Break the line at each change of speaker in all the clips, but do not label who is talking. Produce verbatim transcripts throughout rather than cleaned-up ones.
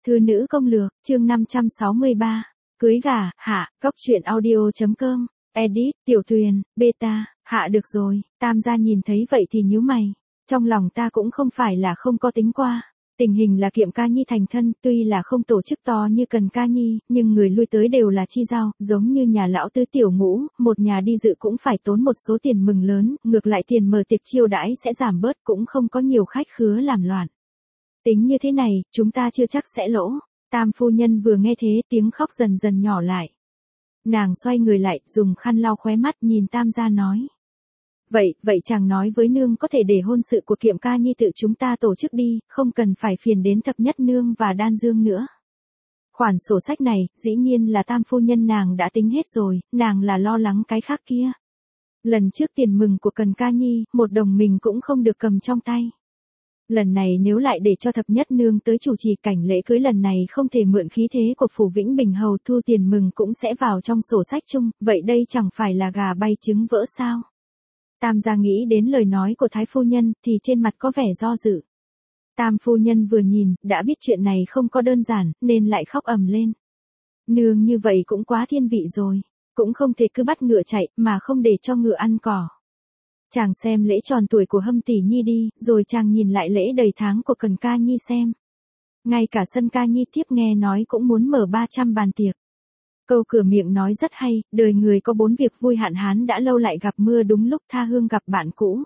Thư nữ công lược, chương năm trăm sáu mươi ba. Cưới gả, hạ, góc truyện audio.com, edit, tiểu tuyền, beta, hạ được rồi. Tam gia nhìn thấy vậy thì nhíu mày. Trong lòng ta cũng không phải là không có tính qua. Tình hình là Kiệm Ca Nhi thành thân, tuy là không tổ chức to như Cần Ca Nhi, nhưng người lui tới đều là chi giao, giống như nhà lão tứ tiểu ngũ, một nhà đi dự cũng phải tốn một số tiền mừng lớn, ngược lại tiền mở tiệc chiêu đãi sẽ giảm bớt, cũng không có nhiều khách khứa làm loạn. Tính như thế này, chúng ta chưa chắc sẽ lỗ. Tam phu nhân vừa nghe thế, tiếng khóc dần dần nhỏ lại. Nàng xoay người lại, dùng khăn lau khóe mắt, nhìn Tam gia nói. Vậy, vậy chàng nói với nương có thể để hôn sự của Kiệm Ca Nhi tự chúng ta tổ chức đi, không cần phải phiền đến Thập Nhất Nương và Đan Dương nữa. Khoản sổ sách này, dĩ nhiên là Tam phu nhân nàng đã tính hết rồi, nàng là lo lắng cái khác kia. Lần trước tiền mừng của Cần Ca Nhi, một đồng mình cũng không được cầm trong tay. Lần này nếu lại để cho Thập Nhất Nương tới chủ trì cảnh lễ cưới lần này không thể mượn khí thế của Phủ Vĩnh Bình Hầu thu tiền mừng cũng sẽ vào trong sổ sách chung, vậy đây chẳng phải là gà bay trứng vỡ sao? Tam gia nghĩ đến lời nói của Thái phu nhân thì trên mặt có vẻ do dự. Tam phu nhân vừa nhìn, đã biết chuyện này không có đơn giản, nên lại khóc ầm lên. Nương như vậy cũng quá thiên vị rồi, cũng không thể cứ bắt ngựa chạy mà không để cho ngựa ăn cỏ. Chàng xem lễ tròn tuổi của Hâm tỷ nhi đi, rồi chàng nhìn lại lễ đầy tháng của Cần Ca Nhi xem. Ngay cả Sân Ca Nhi tiếp nghe nói cũng muốn mở ba trăm bàn tiệc. Câu cửa miệng nói rất hay, đời người có bốn việc vui hạn hán đã lâu lại gặp mưa đúng lúc tha hương gặp bạn cũ.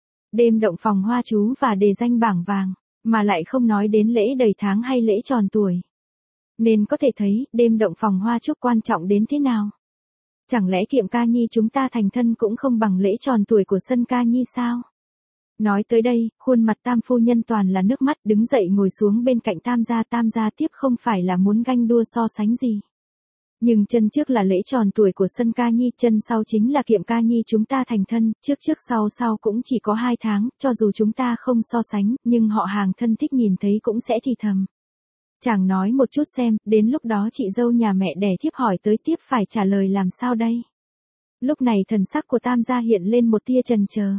Đêm động phòng hoa chú và đề danh bảng vàng, mà lại không nói đến lễ đầy tháng hay lễ tròn tuổi. Nên có thể thấy, đêm động phòng hoa chúc quan trọng đến thế nào. Chẳng lẽ Kiệm Ca Nhi chúng ta thành thân cũng không bằng lễ tròn tuổi của Sân Ca Nhi sao? Nói tới đây, khuôn mặt Tam phu nhân toàn là nước mắt, đứng dậy ngồi xuống bên cạnh Tam gia. Tam gia tiếp không phải là muốn ganh đua so sánh gì. Nhưng chân trước là lễ tròn tuổi của Sân Ca Nhi, chân sau chính là Kiệm Ca Nhi chúng ta thành thân, trước trước sau sau cũng chỉ có hai tháng, cho dù chúng ta không so sánh, nhưng họ hàng thân thích nhìn thấy cũng sẽ thì thầm. Chàng nói một chút xem, đến lúc đó chị dâu nhà mẹ đẻ thiếp hỏi tới tiếp phải trả lời làm sao đây? Lúc này thần sắc của Tam gia hiện lên một tia chần chờ.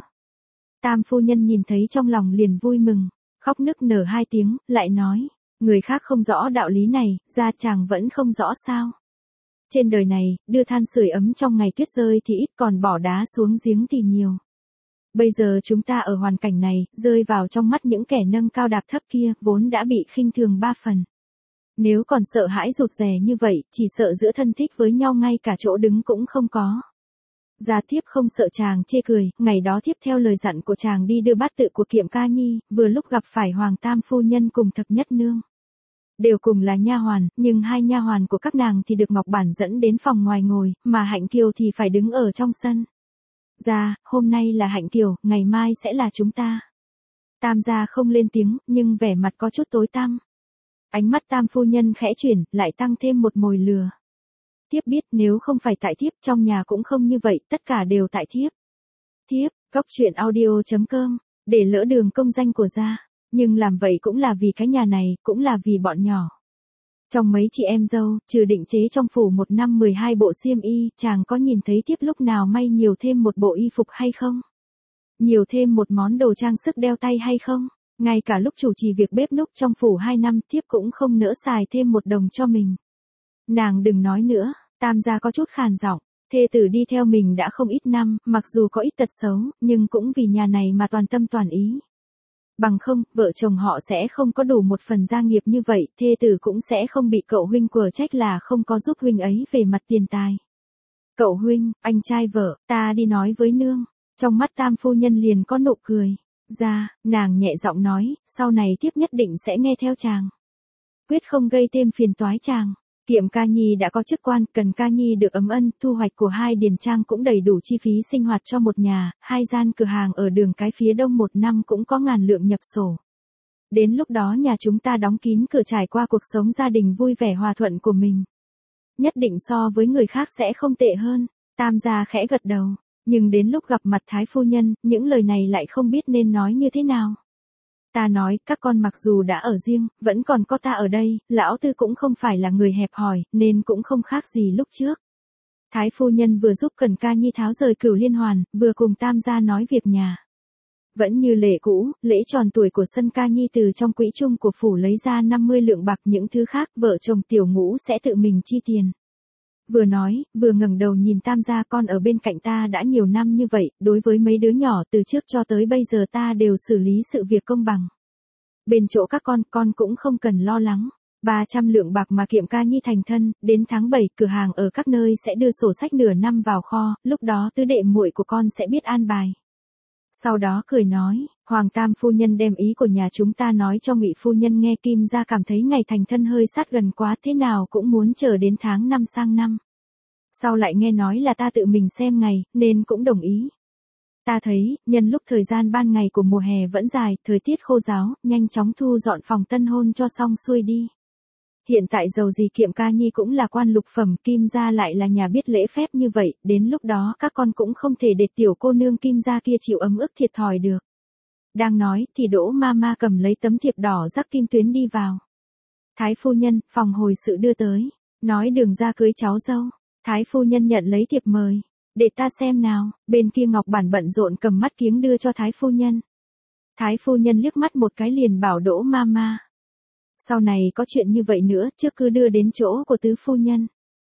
Tam phu nhân nhìn thấy trong lòng liền vui mừng, khóc nức nở hai tiếng, lại nói, người khác không rõ đạo lý này, ra chàng vẫn không rõ sao? Trên đời này, đưa than sưởi ấm trong ngày tuyết rơi thì ít, còn bỏ đá xuống giếng thì nhiều. Bây giờ chúng ta ở hoàn cảnh này, rơi vào trong mắt những kẻ nâng cao đạp thấp kia, vốn đã bị khinh thường ba phần. Nếu còn sợ hãi rụt rè như vậy, chỉ sợ giữa thân thích với nhau ngay cả chỗ đứng cũng không có. Gia thiếp không sợ chàng chê cười, ngày đó thiếp theo lời dặn của chàng đi đưa bát tự của Kiệm Ca Nhi, vừa lúc gặp phải Hoàng Tam phu nhân cùng Thập Nhất Nương. Đều cùng là nha hoàn, nhưng hai nha hoàn của các nàng thì được Ngọc Bản dẫn đến phòng ngoài ngồi, mà Hạnh Kiều thì phải đứng ở trong sân. Gia, hôm nay là Hạnh Kiều, ngày mai sẽ là chúng ta. Tam gia không lên tiếng, nhưng vẻ mặt có chút tối tăm. Ánh mắt Tam phu nhân khẽ chuyển, lại tăng thêm một mồi lừa. Thiếp biết nếu không phải tại thiếp, trong nhà cũng không như vậy, tất cả đều tại thiếp. Thiếp, góc truyện audio.com, để lỡ đường công danh của gia. Nhưng làm vậy cũng là vì cái nhà này, cũng là vì bọn nhỏ. Trong mấy chị em dâu, trừ định chế trong phủ một năm mười hai bộ xiêm y, chàng có nhìn thấy thiếp lúc nào may nhiều thêm một bộ y phục hay không? Nhiều thêm một món đồ trang sức đeo tay hay không? Ngay cả lúc chủ trì việc bếp núc trong phủ hai năm, thiếp cũng không nỡ xài thêm một đồng cho mình. Nàng đừng nói nữa, Tam gia có chút khàn giọng. Thê tử đi theo mình đã không ít năm, mặc dù có ít tật xấu, nhưng cũng vì nhà này mà toàn tâm toàn ý. Bằng không, vợ chồng họ sẽ không có đủ một phần gia nghiệp như vậy, thê tử cũng sẽ không bị cậu huynh quở trách là không có giúp huynh ấy về mặt tiền tài. Cậu huynh, anh trai vợ, ta đi nói với nương. Trong mắt Tam phu nhân liền có nụ cười. Ra, nàng nhẹ giọng nói, sau này tiếp nhất định sẽ nghe theo chàng. Quyết không gây thêm phiền toái chàng. Kiệm Ca Nhi đã có chức quan, Cần Ca Nhi được ấm ân, thu hoạch của hai điền trang cũng đầy đủ chi phí sinh hoạt cho một nhà, hai gian cửa hàng ở đường cái phía đông một năm cũng có ngàn lượng nhập sổ. Đến lúc đó nhà chúng ta đóng kín cửa trải qua cuộc sống gia đình vui vẻ hòa thuận của mình. Nhất định so với người khác sẽ không tệ hơn. Tam gia khẽ gật đầu, nhưng đến lúc gặp mặt Thái phu nhân, những lời này lại không biết nên nói như thế nào. Ta nói, các con mặc dù đã ở riêng, vẫn còn có ta ở đây, lão tư cũng không phải là người hẹp hòi, nên cũng không khác gì lúc trước. Thái phu nhân vừa giúp Cần Ca Nhi tháo rời Cửu Liên Hoàn, vừa cùng Tam gia nói việc nhà. Vẫn như lệ cũ, lễ tròn tuổi của Sân Ca Nhi từ trong quỹ chung của phủ lấy ra năm mươi lượng bạc, những thứ khác vợ chồng Tiểu Ngũ sẽ tự mình chi tiền. Vừa nói, vừa ngẩng đầu nhìn Tam gia, con ở bên cạnh ta đã nhiều năm như vậy, đối với mấy đứa nhỏ từ trước cho tới bây giờ ta đều xử lý sự việc công bằng. Bên chỗ các con, con cũng không cần lo lắng. ba trăm lượng bạc mà Kiệm Ca Nhi thành thân, đến tháng bảy cửa hàng ở các nơi sẽ đưa sổ sách nửa năm vào kho, lúc đó tứ đệ muội của con sẽ biết an bài. Sau đó cười nói, Hoàng Tam phu nhân đem ý của nhà chúng ta nói cho Ngụy phu nhân nghe. Kim gia cảm thấy ngày thành thân hơi sát gần quá, thế nào cũng muốn chờ đến tháng năm sang năm. Sau lại nghe nói là ta tự mình xem ngày, nên cũng đồng ý. Ta thấy, nhân lúc thời gian ban ngày của mùa hè vẫn dài, thời tiết khô ráo, nhanh chóng thu dọn phòng tân hôn cho xong xuôi đi. Hiện tại dầu gì Kiệm Ca Nhi cũng là quan lục phẩm, Kim gia lại là nhà biết lễ phép như vậy, đến lúc đó các con cũng không thể để tiểu cô nương Kim gia kia chịu ấm ức thiệt thòi được. Đang nói, thì Đỗ Mama cầm lấy tấm thiệp đỏ rắc kim tuyến đi vào. Thái phu nhân, phòng hồi sự đưa tới, nói đường ra cưới cháu dâu. Thái phu nhân nhận lấy thiệp mời, để ta xem nào. Bên kia Ngọc Bản bận rộn cầm mắt kiếng đưa cho Thái phu nhân. Thái phu nhân liếc mắt một cái liền bảo Đỗ Mama, sau này có chuyện như vậy nữa, trước cứ đưa đến chỗ của tứ phu nhân.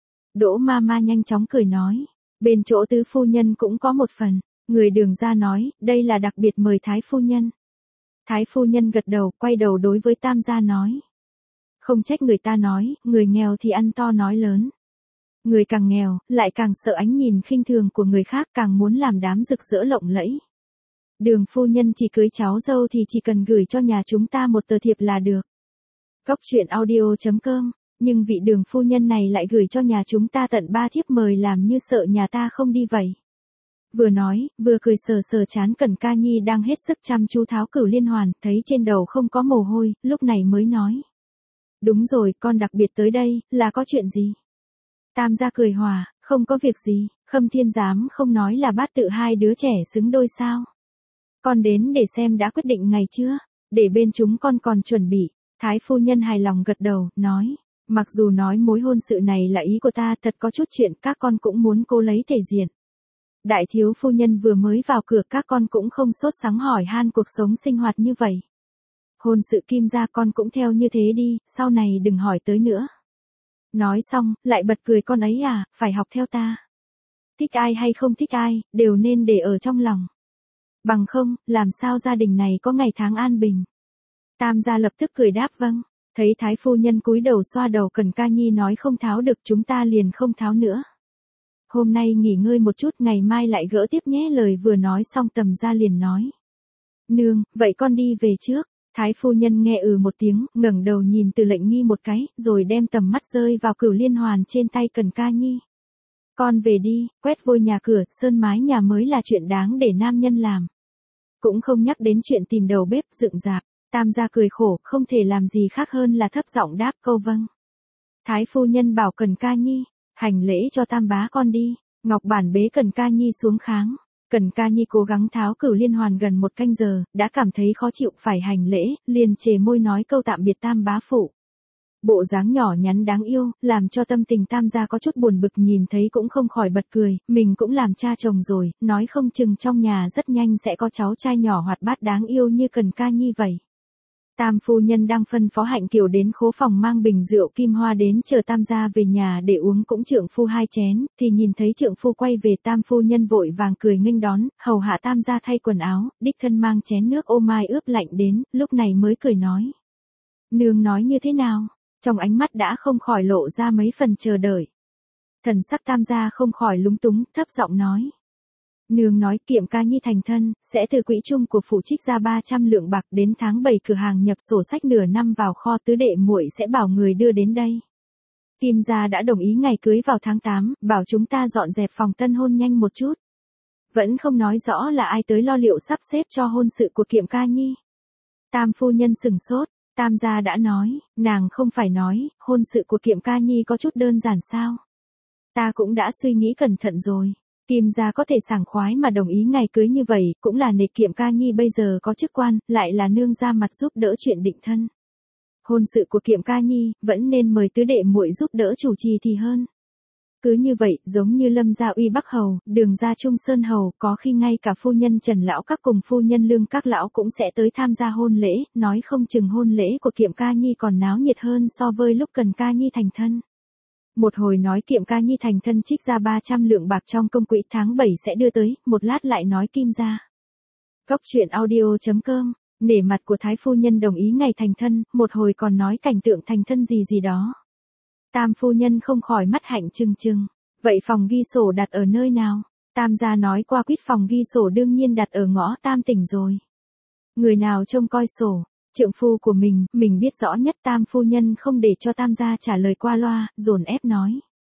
Đỗ Mama nhanh chóng cười nói, bên chỗ tứ phu nhân cũng có một phần. Người đường ra nói, đây là đặc biệt mời Thái phu nhân. Thái phu nhân gật đầu, quay đầu đối với Tam gia nói, không trách người ta nói, người nghèo thì ăn to nói lớn. Người càng nghèo, lại càng sợ ánh nhìn khinh thường của người khác, càng muốn làm đám rực rỡ lộng lẫy. Đường phu nhân chỉ cưới cháu dâu thì chỉ cần gửi cho nhà chúng ta một tờ thiệp là được. Góc truyện audio chấm com, nhưng vị đường phu nhân này lại gửi cho nhà chúng ta tận ba thiếp mời, làm như sợ nhà ta không đi vậy. Vừa nói, vừa cười sờ sờ chán Cần Ca Nhi đang hết sức chăm chú tháo cửu liên hoàn, thấy trên đầu không có mồ hôi, lúc này mới nói. Đúng rồi, con đặc biệt tới đây, là có chuyện gì? Tam gia cười hòa, không có việc gì, Khâm Thiên Giám không nói là bát tự hai đứa trẻ xứng đôi sao? Con đến để xem đã quyết định ngày chưa, để bên chúng con còn chuẩn bị. Thái phu nhân hài lòng gật đầu, nói, mặc dù nói mối hôn sự này là ý của ta, thật có chút chuyện các con cũng muốn cố lấy thể diện. Đại thiếu phu nhân vừa mới vào cửa, các con cũng không sốt sắng hỏi han cuộc sống sinh hoạt như vậy. Hôn sự Kim gia con cũng theo như thế đi, sau này đừng hỏi tới nữa. Nói xong, lại bật cười, con ấy à, phải học theo ta. Thích ai hay không thích ai, đều nên để ở trong lòng. Bằng không, làm sao gia đình này có ngày tháng an bình. Tam gia lập tức cười đáp vâng. Thấy Thái phu nhân cúi đầu xoa đầu, Cần Ca Nhi nói không tháo được, chúng ta liền không tháo nữa. Hôm nay nghỉ ngơi một chút, ngày mai lại gỡ tiếp nhé. Lời vừa nói xong Tầm gia liền nói, nương, vậy con đi về trước. Thái phu nhân nghe ừ một tiếng, ngẩng đầu nhìn Từ Lệnh Nghi một cái, rồi đem tầm mắt rơi vào cửu liên hoàn trên tay Cần Ca Nhi. Con về đi, quét vôi nhà cửa, sơn mái nhà mới là chuyện đáng để nam nhân làm. Cũng không nhắc đến chuyện tìm đầu bếp, dựng rạp. Tam gia cười khổ, không thể làm gì khác hơn là thấp giọng đáp câu vâng. Thái phu nhân bảo Cần Ca Nhi, hành lễ cho Tam bá con đi. Ngọc Bản bế Cần Ca Nhi xuống kháng. Cần Ca Nhi cố gắng tháo cửu liên hoàn gần một canh giờ, đã cảm thấy khó chịu, phải hành lễ, liền chề môi nói câu tạm biệt Tam bá phụ. Bộ dáng nhỏ nhắn đáng yêu, làm cho tâm tình Tam gia có chút buồn bực, nhìn thấy cũng không khỏi bật cười, mình cũng làm cha chồng rồi, nói không chừng trong nhà rất nhanh sẽ có cháu trai nhỏ hoạt bát đáng yêu như Cần Ca Nhi vậy. Tam phu nhân đang phân phó Hạnh Kiều đến khố phòng mang bình rượu kim hoa đến chờ Tam gia về nhà để uống cũng trượng phu hai chén, thì nhìn thấy trượng phu quay về, Tam phu nhân vội vàng cười nghênh đón, hầu hạ Tam gia thay quần áo, đích thân mang chén nước ô mai ướp lạnh đến, lúc này mới cười nói. Nương nói như thế nào? Trong ánh mắt đã không khỏi lộ ra mấy phần chờ đợi. Thần sắc Tam gia không khỏi lúng túng, thấp giọng nói. Nương nói Kiệm Ca Nhi thành thân, sẽ từ quỹ chung của phủ trích ra ba trăm lượng bạc, đến tháng bảy cửa hàng nhập sổ sách nửa năm vào kho, tứ đệ muội sẽ bảo người đưa đến đây. Kim gia đã đồng ý ngày cưới vào tháng tám, bảo chúng ta dọn dẹp phòng tân hôn nhanh một chút. Vẫn không nói rõ là ai tới lo liệu sắp xếp cho hôn sự của Kiệm Ca Nhi. Tam phu nhân sừng sốt, Tam gia đã nói, nàng không phải nói, hôn sự của Kiệm Ca Nhi có chút đơn giản sao? Ta cũng đã suy nghĩ cẩn thận rồi. Kim gia có thể sảng khoái mà đồng ý ngày cưới như vậy, cũng là nể Kiệm Ca Nhi bây giờ có chức quan, lại là nương ra mặt giúp đỡ chuyện định thân. Hôn sự của Kiệm Ca Nhi, vẫn nên mời tứ đệ muội giúp đỡ chủ trì thì hơn. Cứ như vậy, giống như Lâm gia Uy Bắc Hầu, Đường gia Trung Sơn Hầu, có khi ngay cả phu nhân Trần Lão các cùng phu nhân Lương các lão cũng sẽ tới tham gia hôn lễ, nói không chừng hôn lễ của Kiệm Ca Nhi còn náo nhiệt hơn so với lúc Cần Ca Nhi thành thân. Một hồi nói Kiệm Ca Nhi thành thân trích ra ba trăm lượng bạc trong công quỹ tháng bảy sẽ đưa tới, một lát lại nói Kim gia. Cốc truyện audio chấm com, nể mặt của Thái phu nhân đồng ý ngày thành thân, một hồi còn nói cảnh tượng thành thân gì gì đó. Tam phu nhân không khỏi mắt hạnh trừng trừng, vậy phòng ghi sổ đặt ở nơi nào? Tam gia nói qua quýt phòng ghi sổ đương nhiên đặt ở ngõ Tam tỉnh rồi. Người nào trông coi sổ? Trượng phu của mình, mình biết rõ nhất. Tam phu nhân không để cho Tam gia trả lời qua loa, dồn ép nói.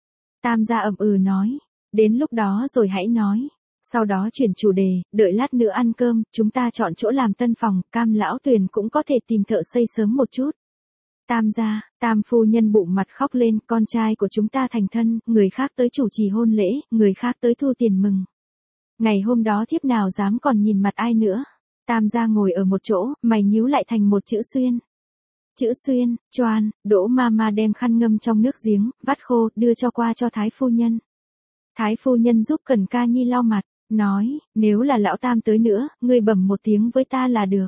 Tam gia ậm ừ nói, đến lúc đó rồi hãy nói. Sau đó chuyển chủ đề, đợi lát nữa ăn cơm, chúng ta chọn chỗ làm tân phòng, Cam lão Tuyền cũng có thể tìm thợ xây sớm một chút. Tam gia, Tam phu nhân bụng mặt khóc lên, con trai của chúng ta thành thân, người khác tới chủ trì hôn lễ, người khác tới thu tiền mừng. Ngày hôm đó thiếp nào dám còn nhìn mặt ai nữa. Tam gia ngồi ở một chỗ, mày nhíu lại thành một chữ xuyên. Chữ xuyên, choan, Đỗ Mama đem khăn ngâm trong nước giếng, vắt khô, đưa cho qua cho Thái phu nhân. Thái phu nhân giúp Cần Ca Nhi lau mặt, nói, nếu là lão Tam tới nữa, ngươi bẩm một tiếng với ta là được.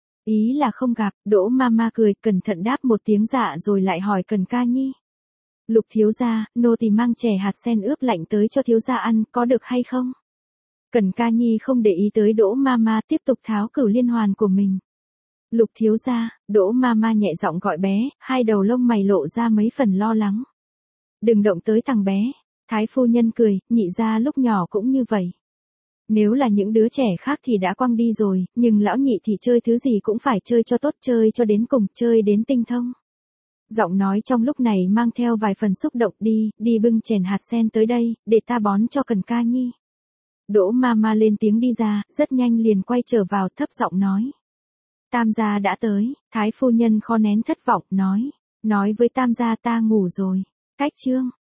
Ý là không gặp. Đỗ Mama cười, cẩn thận đáp một tiếng dạ rồi lại hỏi Cần Ca Nhi. Lục thiếu gia, nô tỳ mang chè hạt sen ướp lạnh tới cho thiếu gia ăn, có được hay không? Cần Ca Nhi không để ý tới Đỗ Mama, tiếp tục tháo cửu liên hoàn của mình. Lục thiếu gia, Đỗ Mama nhẹ giọng gọi bé, hai đầu lông mày lộ ra mấy phần lo lắng. Đừng động tới thằng bé. Thái phu nhân cười, nhị gia lúc nhỏ cũng như vậy. Nếu là những đứa trẻ khác thì đã quăng đi rồi, nhưng lão nhị thì chơi thứ gì cũng phải chơi cho tốt, chơi cho đến cùng, chơi đến tinh thông. Giọng nói trong lúc này mang theo vài phần xúc động. Đi, đi bưng chèn hạt sen tới đây, để ta bón cho Cần Ca Nhi. Đỗ Mama lên tiếng đi ra, rất nhanh liền quay trở vào, thấp giọng nói. Tam gia đã tới. Thái phu nhân khó nén thất vọng, nói. Nói với Tam gia ta ngủ rồi. Cách chương.